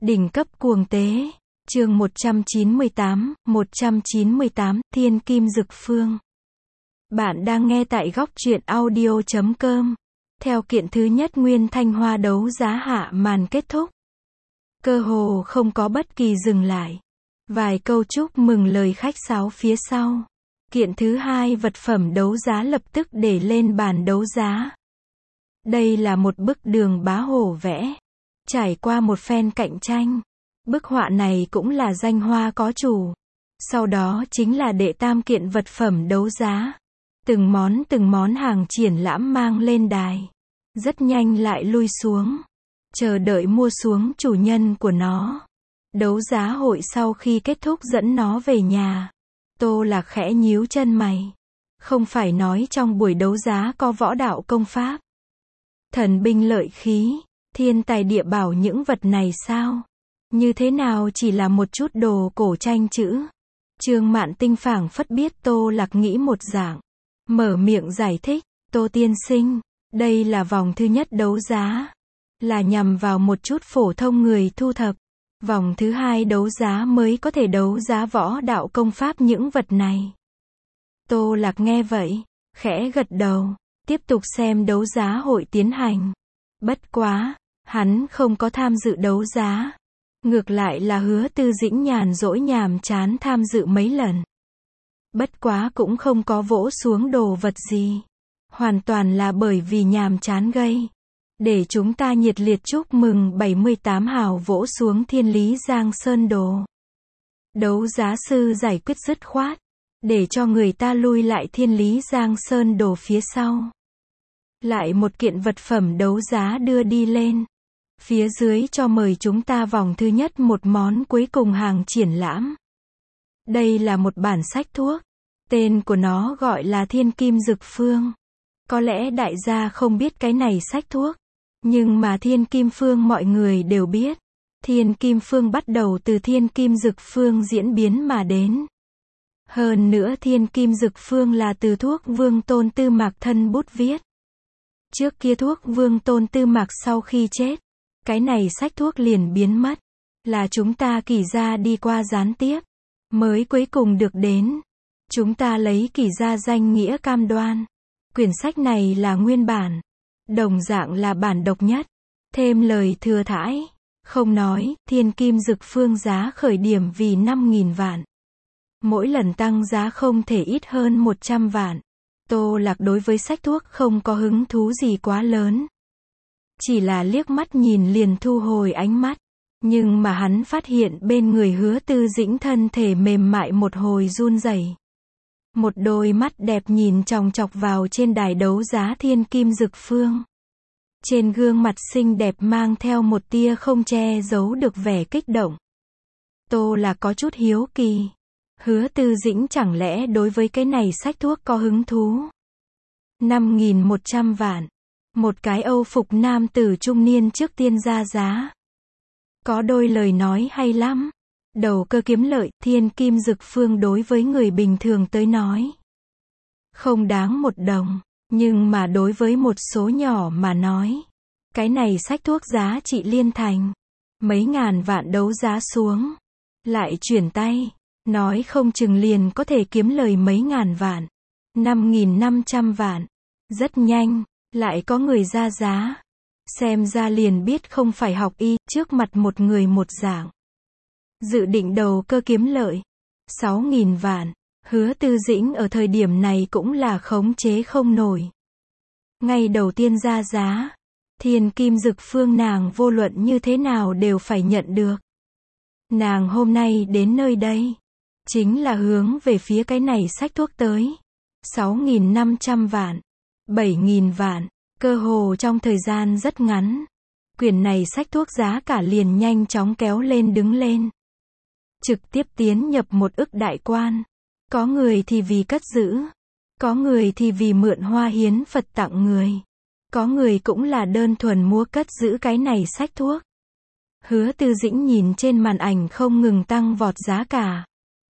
Đỉnh cấp cuồng tế. Chương 198, Thiên Kim Dực Phương. Bạn đang nghe tại góc truyện audio.com. Theo kiện thứ nhất Nguyên Thanh Hoa đấu giá hạ màn kết thúc. Cơ hồ không có bất kỳ dừng lại. Vài câu chúc mừng lời khách sáo phía sau. Kiện thứ hai vật phẩm đấu giá lập tức để lên bàn đấu giá. Đây là một bức Đường Bá Hổ vẽ. Trải qua một phen cạnh tranh. Bức họa này cũng là danh hoa có chủ. Sau đó chính là đệ tam kiện vật phẩm đấu giá. Từng món hàng triển lãm mang lên đài. Rất nhanh lại lui xuống. Chờ đợi mua xuống chủ nhân của nó. Đấu giá hội sau khi kết thúc dẫn nó về nhà. Tô Lạc khẽ nhíu chân mày. Không phải nói trong buổi đấu giá có võ đạo công pháp, thần binh lợi khí, thiên tài địa bảo những vật này sao? Như thế nào chỉ là một chút đồ cổ tranh chữ? Trương Mạn Tinh phảng phất biết Tô Lạc nghĩ một dạng. Mở miệng giải thích, Tô tiên sinh, đây là vòng thứ nhất đấu giá. Là nhằm vào một chút phổ thông người thu thập. Vòng thứ hai đấu giá mới có thể đấu giá võ đạo công pháp những vật này. Tô Lạc nghe vậy, khẽ gật đầu, tiếp tục xem đấu giá hội tiến hành. Bất quá, hắn không có tham dự đấu giá. Ngược lại là Hứa Tư Dĩnh nhàn rỗi nhàm chán tham dự mấy lần. Bất quá cũng không có vỗ xuống đồ vật gì. Hoàn toàn là bởi vì nhàm chán gây. Để chúng ta nhiệt liệt chúc mừng 78 hào vỗ xuống Thiên Lý Giang Sơn đồ. Đấu giá sư giải quyết dứt khoát. Để cho người ta lui lại Thiên Lý Giang Sơn đồ phía sau. Lại một kiện vật phẩm đấu giá đưa đi lên. Phía dưới cho mời chúng ta vòng thứ nhất một món cuối cùng hàng triển lãm. Đây là một bản sách thuốc. Tên của nó gọi là Thiên Kim Dực Phương. Có lẽ đại gia không biết cái này sách thuốc. Nhưng mà Thiên Kim Phương mọi người đều biết. Thiên Kim Phương bắt đầu từ Thiên Kim Dực Phương diễn biến mà đến. Hơn nữa Thiên Kim Dực Phương là từ thuốc Vương Tôn Tư Mạc thân bút viết. Trước kia thuốc Vương Tôn Tư Mạc sau khi chết, cái này sách thuốc liền biến mất. Là chúng ta Kỷ gia đi qua gián tiếp, mới cuối cùng được đến. Chúng ta lấy Kỷ gia danh nghĩa cam đoan. Quyển sách này là nguyên bản. Đồng dạng là bản độc nhất. Thêm lời thừa thãi. Không nói, Thiên Kim Dực Phương giá khởi điểm vì 5.000 vạn. Mỗi lần tăng giá không thể ít hơn 100 vạn. Tô Lạc đối với sách thuốc không có hứng thú gì quá lớn. Chỉ là liếc mắt nhìn liền thu hồi ánh mắt. Nhưng mà hắn phát hiện bên người Hứa Tư Dĩnh thân thể mềm mại một hồi run rẩy. Một đôi mắt đẹp nhìn chòng chọc vào trên đài đấu giá Thiên Kim Dực Phương. Trên gương mặt xinh đẹp mang theo một tia không che giấu được vẻ kích động. Tô Lạc có chút hiếu kỳ. Hứa Tư Dĩnh chẳng lẽ đối với cái này sách thuốc có hứng thú? 5.100 vạn. Một cái Âu phục nam tử trung niên trước tiên ra giá. Có đôi lời nói hay lắm. Đầu cơ kiếm lợi, Thiên Kim Dực Phương đối với người bình thường tới nói không đáng một đồng. Nhưng mà đối với một số nhỏ mà nói, cái này sách thuốc giá trị liên thành. Mấy ngàn vạn đấu giá xuống. Lại chuyển tay. Nói không chừng liền có thể kiếm lời mấy ngàn vạn. 5.500 vạn. Rất nhanh, lại có người ra giá. Xem ra liền biết không phải học y, trước mặt một người một dạng. Dự định đầu cơ kiếm lợi. 6.000 vạn. Hứa Tư Dĩnh ở thời điểm này cũng là khống chế không nổi. Ngày đầu tiên ra giá. Thiên Kim Dực Phương nàng vô luận như thế nào đều phải nhận được. Nàng hôm nay đến nơi đây. Chính là hướng về phía cái này sách thuốc tới. 6.500 vạn. 7.000 vạn. Cơ hồ trong thời gian rất ngắn. Quyển này sách thuốc giá cả liền nhanh chóng kéo lên đứng lên. Trực tiếp tiến nhập 1 ức đại quan. Có người thì vì cất giữ. Có người thì vì mượn hoa hiến Phật tặng người. Có người cũng là đơn thuần mua cất giữ cái này sách thuốc. Hứa Tư Dĩnh nhìn trên màn ảnh không ngừng tăng vọt giá cả.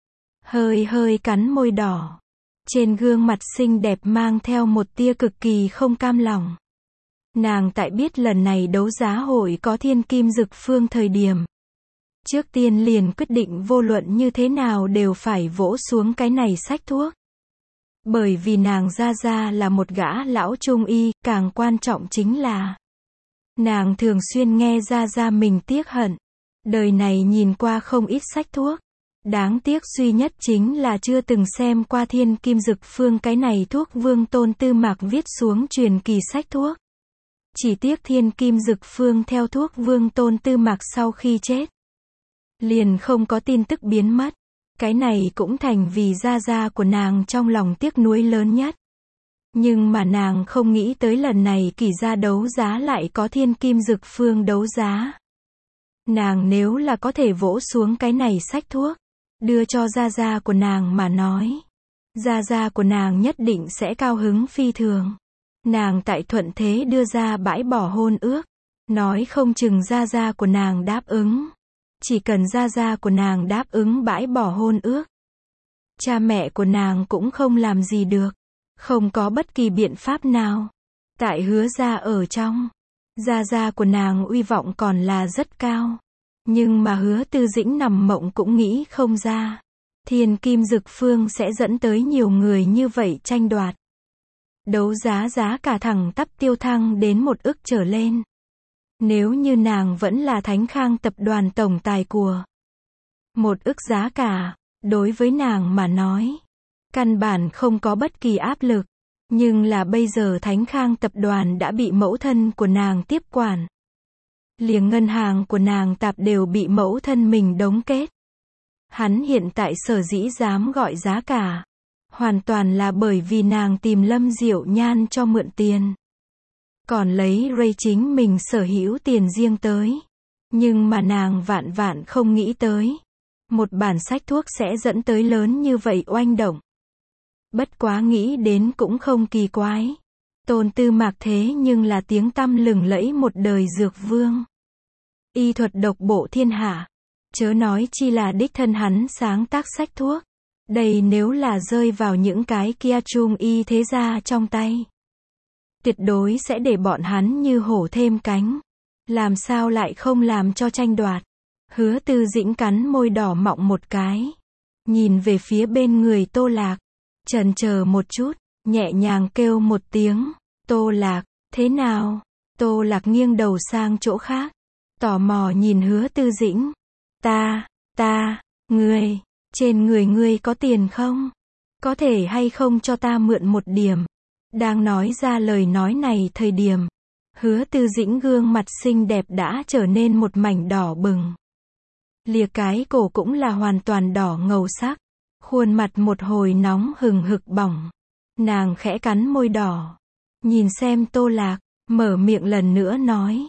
Hơi cắn môi đỏ. Trên gương mặt xinh đẹp mang theo một tia cực kỳ không cam lòng. Nàng tại biết lần này đấu giá hội có Thiên Kim Dực Phương thời điểm, Trước tiên liền quyết định vô luận như thế nào đều phải vỗ xuống cái này sách thuốc. Bởi vì nàng gia gia là một gã lão trung y, càng quan trọng chính là nàng thường xuyên nghe gia gia mình tiếc hận. Đời này nhìn qua không ít sách thuốc. Đáng tiếc duy nhất chính là chưa từng xem qua Thiên Kim Dực Phương cái này thuốc Vương Tôn Tư Mạc viết xuống truyền kỳ sách thuốc. Chỉ tiếc Thiên Kim Dực Phương theo thuốc Vương Tôn Tư Mạc sau khi chết, liền không có tin tức biến mất. Cái này cũng thành vì gia gia của nàng trong lòng tiếc nuối lớn nhất. Nhưng mà nàng không nghĩ tới lần này Kỷ gia đấu giá lại có Thiên Kim Dực Phương đấu giá. Nàng nếu là có thể vỗ xuống cái này sách thuốc, đưa cho gia gia của nàng mà nói, gia gia của nàng nhất định sẽ cao hứng phi thường. Nàng tại thuận thế đưa ra bãi bỏ hôn ước, nói không chừng gia gia của nàng đáp ứng. Chỉ cần gia gia của nàng đáp ứng bãi bỏ hôn ước, cha mẹ của nàng cũng không làm gì được, không có bất kỳ biện pháp nào. Tại Hứa gia ở trong, gia gia của nàng uy vọng còn là rất cao. Nhưng mà Hứa Tư Dĩnh nằm mộng cũng nghĩ không ra, Thiên Kim Dực Phương sẽ dẫn tới nhiều người như vậy tranh đoạt. Đấu giá giá cả thẳng tắp tiêu thăng đến 1 ức trở lên. Nếu như nàng vẫn là Thánh Khang tập đoàn tổng tài của 1 ức giá cả, đối với nàng mà nói, căn bản không có bất kỳ áp lực. Nhưng là bây giờ Thánh Khang tập đoàn đã bị mẫu thân của nàng tiếp quản. Liền ngân hàng của nàng tạp đều bị mẫu thân mình đóng kết. Hắn hiện tại sở dĩ dám gọi giá cả, hoàn toàn là bởi vì nàng tìm Lâm Diệu Nhan cho mượn tiền. Còn lấy Ray chính mình sở hữu tiền riêng tới. Nhưng mà nàng vạn vạn không nghĩ tới, một bản sách thuốc sẽ dẫn tới lớn như vậy oanh động. Bất quá nghĩ đến cũng không kỳ quái. Tôn Tư Mạc thế nhưng là tiếng tăm lừng lẫy một đời dược vương. Y thuật độc bộ thiên hạ. Chớ nói chi là đích thân hắn sáng tác sách thuốc. Đây nếu là rơi vào những cái kia trung y thế gia trong tay, tuyệt đối sẽ để bọn hắn như hổ thêm cánh. Làm sao lại không làm cho tranh đoạt. Hứa Tư Dĩnh cắn môi đỏ mọng một cái, nhìn về phía bên người Tô Lạc, chần chờ một chút, nhẹ nhàng kêu một tiếng, Tô Lạc, thế nào? Tô Lạc nghiêng đầu sang chỗ khác, tò mò nhìn Hứa Tư Dĩnh. Ngươi, trên người ngươi có tiền không? Có thể hay không cho ta mượn một điểm? Đang nói ra lời nói này thời điểm, Hứa Tư Dĩnh gương mặt xinh đẹp đã trở nên một mảnh đỏ bừng. Lìa cái cổ cũng là hoàn toàn đỏ ngầu sắc. Khuôn mặt một hồi nóng hừng hực bỏng. Nàng khẽ cắn môi đỏ, nhìn xem Tô Lạc, mở miệng lần nữa nói.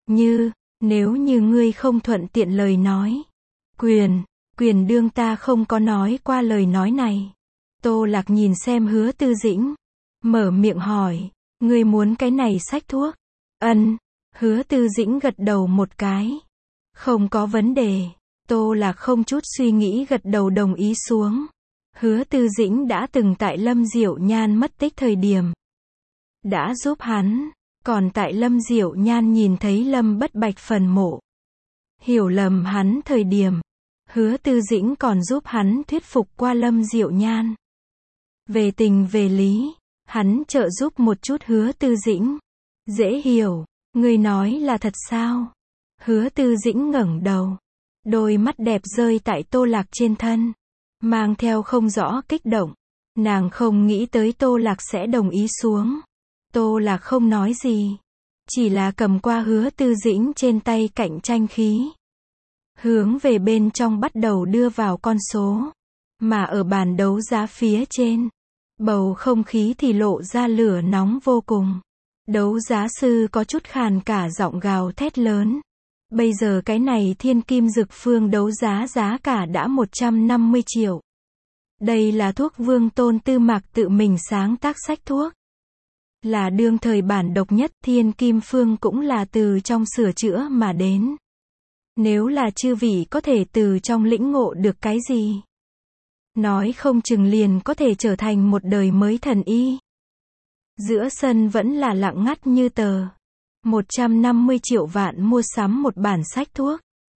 Nếu như ngươi không thuận tiện lời nói. Quyền đương ta không có nói qua lời nói này. Tô Lạc nhìn xem Hứa Tư Dĩnh, mở miệng hỏi, ngươi muốn cái này sách thuốc? Hứa Tư Dĩnh gật đầu một cái. Không có vấn đề. Tô Lạc không chút suy nghĩ gật đầu đồng ý xuống. Hứa Tư Dĩnh đã từng tại Lâm Diệu Nhan mất tích thời điểm đã giúp hắn, còn tại Lâm Diệu Nhan nhìn thấy Lâm Bất Bạch phần mộ, hiểu lầm hắn thời điểm, Hứa Tư Dĩnh còn giúp hắn thuyết phục qua Lâm Diệu Nhan. Về tình về lý, hắn trợ giúp một chút Hứa Tư Dĩnh. Dễ hiểu, ngươi nói là thật sao? Hứa Tư Dĩnh ngẩng đầu, đôi mắt đẹp rơi tại Tô Lạc trên thân, mang theo không rõ kích động. Nàng không nghĩ tới Tô Lạc sẽ đồng ý xuống. Tô Lạc không nói gì, chỉ là cầm qua Hứa Tư Dĩnh trên tay cạnh tranh khí, hướng về bên trong bắt đầu đưa vào con số. Mà ở bàn đấu giá phía trên, bầu không khí thì lộ ra lửa nóng vô cùng. Đấu giá sư có chút khàn cả giọng gào thét lớn. Bây giờ cái này Thiên Kim Dực Phương đấu giá giá cả đã 150 triệu. Đây là thuốc Vương Tôn Tư Mạc tự mình sáng tác sách thuốc. Là đương thời bản độc nhất. Thiên Kim Phương cũng là từ trong sửa chữa mà đến. Nếu là chư vị có thể từ trong lĩnh ngộ được cái gì, nói không chừng liền có thể trở thành một đời mới thần y. Giữa sân vẫn là lặng ngắt như tờ. 150 triệu vạn mua sắm một bản sách thuốc.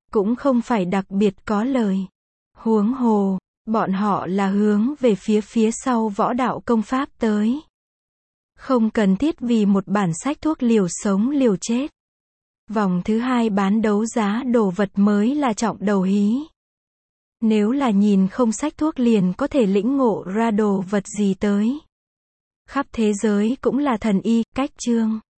cũng không phải đặc biệt có lời. Huống hồ, bọn họ là hướng về phía sau võ đạo công pháp tới. Không cần thiết vì một bản sách thuốc liều sống liều chết. Vòng thứ 2 bán đấu giá đồ vật mới là trọng đầu hí. Nếu là nhìn không sách thuốc liền có thể lĩnh ngộ ra đồ vật gì tới. Khắp thế giới cũng là thần y, cách chương.